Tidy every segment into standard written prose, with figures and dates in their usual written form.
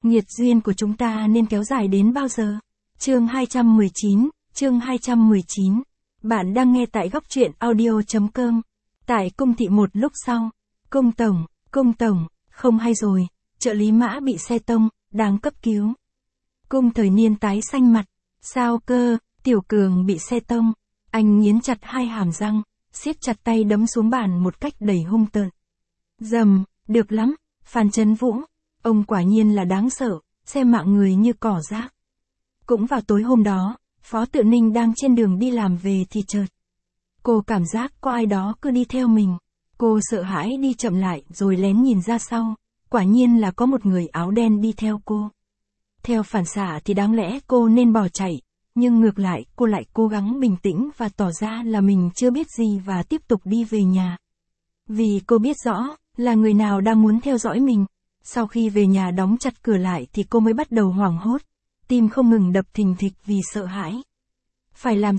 Nghiệt duyên của chúng ta nên kéo dài đến bao giờ? Chương 219. Bạn đang nghe tại góc truyện audio.com. Tại cung thị một lúc sau. Cung tổng, không hay rồi, trợ lý Mã bị xe tông, đang cấp cứu. Cung Thời Niên tái xanh mặt. Sao cơ, Tiểu Cường bị xe tông. Anh nghiến chặt hai hàm răng, siết chặt tay đấm xuống bàn một cách đầy hung tợn. Dầm, được lắm, Phan Chấn Vũ. Ông quả nhiên là đáng sợ, xem mạng người như cỏ rác. Cũng vào tối hôm đó, Phó Tự Ninh đang trên đường đi làm về thì chợt. Cô cảm giác có ai đó cứ đi theo mình. Cô sợ hãi đi chậm lại rồi lén nhìn ra sau. Quả nhiên là có một người áo đen đi theo cô. Theo phản xạ thì đáng lẽ cô nên bỏ chạy. Nhưng ngược lại cô lại cố gắng bình tĩnh và tỏ ra là mình chưa biết gì và tiếp tục đi về nhà. Vì cô biết rõ là người nào đang muốn theo dõi mình. Sau khi về nhà đóng chặt cửa lại thì cô mới bắt đầu hoảng hốt. Tim không ngừng đập thình thịch vì sợ hãi. Phải làm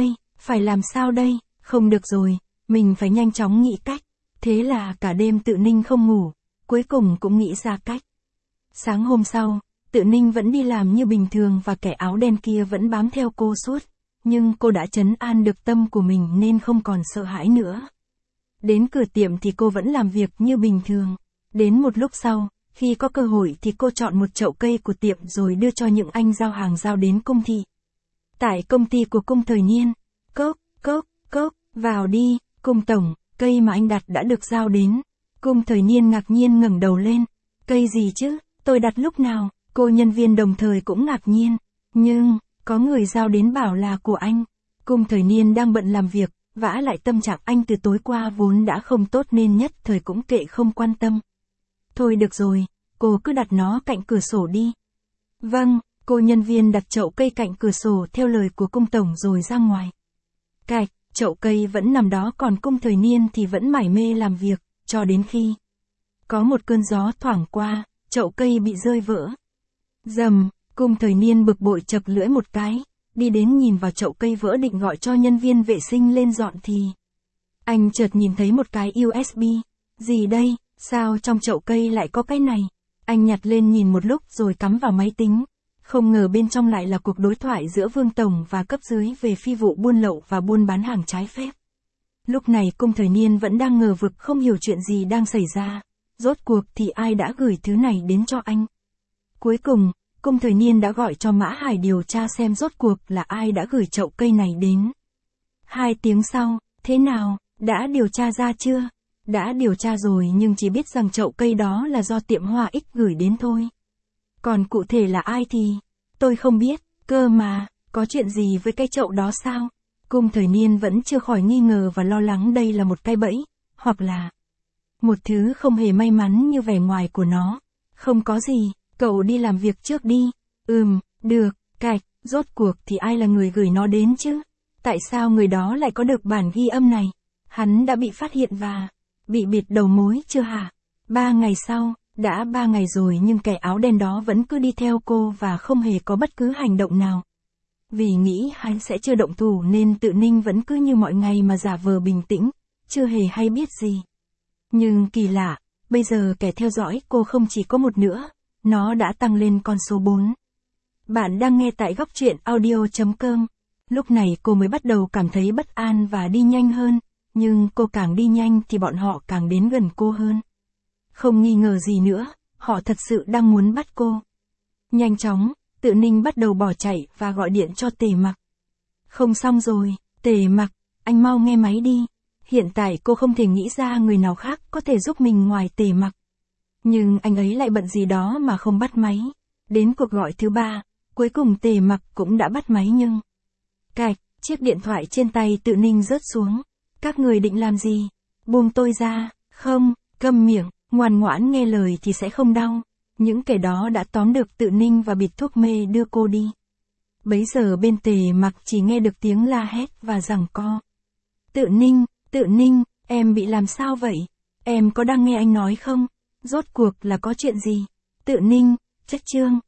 sao đây? Không được rồi, mình phải nhanh chóng nghĩ cách. Thế là cả đêm Tự Ninh không ngủ, cuối cùng cũng nghĩ ra cách. Sáng hôm sau, Tự Ninh vẫn đi làm như bình thường và kẻ áo đen kia vẫn bám theo cô suốt. Nhưng cô đã trấn an được tâm của mình nên không còn sợ hãi nữa. Đến cửa tiệm thì cô vẫn làm việc như bình thường. Đến một lúc sau, khi có cơ hội thì cô chọn một chậu cây của tiệm rồi đưa cho những anh giao hàng giao đến công ty. Tại công ty của Cung Thời Niên. Cốc, vào đi, Cung tổng, cây mà anh đặt đã được giao đến. Cung Thời Niên ngạc nhiên ngẩng đầu lên. Cây gì chứ, tôi đặt lúc nào? Cô nhân viên đồng thời cũng ngạc nhiên. Nhưng, có người giao đến bảo là của anh. Cung Thời Niên đang bận làm việc, vả lại tâm trạng anh từ tối qua vốn đã không tốt nên nhất thời cũng kệ không quan tâm. Thôi được rồi, cô cứ đặt nó cạnh cửa sổ đi. Vâng, cô nhân viên đặt chậu cây cạnh cửa sổ theo lời của Cung tổng rồi ra ngoài. Cạch, chậu cây vẫn nằm đó còn Cung Thời Niên thì vẫn mải mê làm việc, cho đến khi có một cơn gió thoảng qua, chậu cây bị rơi vỡ. Dầm, Cung Thời Niên bực bội chập lưỡi một cái, đi đến nhìn vào chậu cây vỡ định gọi cho nhân viên vệ sinh lên dọn thì anh chợt nhìn thấy một cái USB. Gì đây? Sao trong chậu cây lại có cái này? Anh nhặt lên nhìn một lúc rồi cắm vào máy tính. Không ngờ bên trong lại là cuộc đối thoại giữa Vương tổng và cấp dưới về phi vụ buôn lậu và buôn bán hàng trái phép. Lúc này Cung Thời Niên vẫn đang ngờ vực không hiểu chuyện gì đang xảy ra. Rốt cuộc thì ai đã gửi thứ này đến cho anh? Cuối cùng, Cung Thời Niên đã gọi cho Mã Hải điều tra xem rốt cuộc là ai đã gửi chậu cây này đến. 2 tiếng sau, thế nào, đã điều tra ra chưa? Đã điều tra rồi nhưng chỉ biết rằng chậu cây đó là do tiệm Hoa X gửi đến thôi. Còn cụ thể là ai thì, tôi không biết, cơ mà, có chuyện gì với cái chậu đó sao? Cung Thời Niên vẫn chưa khỏi nghi ngờ và lo lắng đây là một cái bẫy, hoặc là một thứ không hề may mắn như vẻ ngoài của nó. Không có gì, cậu đi làm việc trước đi. Được, cạch, rốt cuộc thì ai là người gửi nó đến chứ? Tại sao người đó lại có được bản ghi âm này? Hắn đã bị phát hiện và bị bịt đầu mối chưa hả? 3 ngày sau, đã 3 ngày rồi nhưng kẻ áo đen đó vẫn cứ đi theo cô và không hề có bất cứ hành động nào. Vì nghĩ hắn sẽ chưa động thủ nên Tự Ninh vẫn cứ như mọi ngày mà giả vờ bình tĩnh, chưa hề hay biết gì. Nhưng kỳ lạ, bây giờ kẻ theo dõi cô không chỉ có một nữa, nó đã tăng lên con số 4. Bạn đang nghe tại góc truyện audio.com. Lúc này cô mới bắt đầu cảm thấy bất an và đi nhanh hơn, nhưng cô càng đi nhanh thì bọn họ càng đến gần cô hơn. Không nghi ngờ gì nữa, họ thật sự đang muốn bắt cô. Nhanh chóng, Tự Ninh bắt đầu bỏ chạy và gọi điện cho Tề Mặc. Không xong rồi, Tề Mặc, anh mau nghe máy đi. Hiện tại cô không thể nghĩ ra người nào khác có thể giúp mình ngoài Tề Mặc. Nhưng anh ấy lại bận gì đó mà không bắt máy. Đến cuộc gọi thứ 3, cuối cùng Tề Mặc cũng đã bắt máy nhưng cạch, chiếc điện thoại trên tay Tự Ninh rớt xuống. Các người định làm gì? Buông tôi ra, không, câm miệng, ngoan ngoãn nghe lời thì sẽ không đau. Những kẻ đó đã tóm được Tự Ninh và bịt thuốc mê đưa cô đi. Bấy giờ bên Tề Mặc chỉ nghe được tiếng la hét và giằng co. Tự Ninh, em bị làm sao vậy? Em có đang nghe anh nói không? Rốt cuộc là có chuyện gì? Tự Ninh, Trách Trương,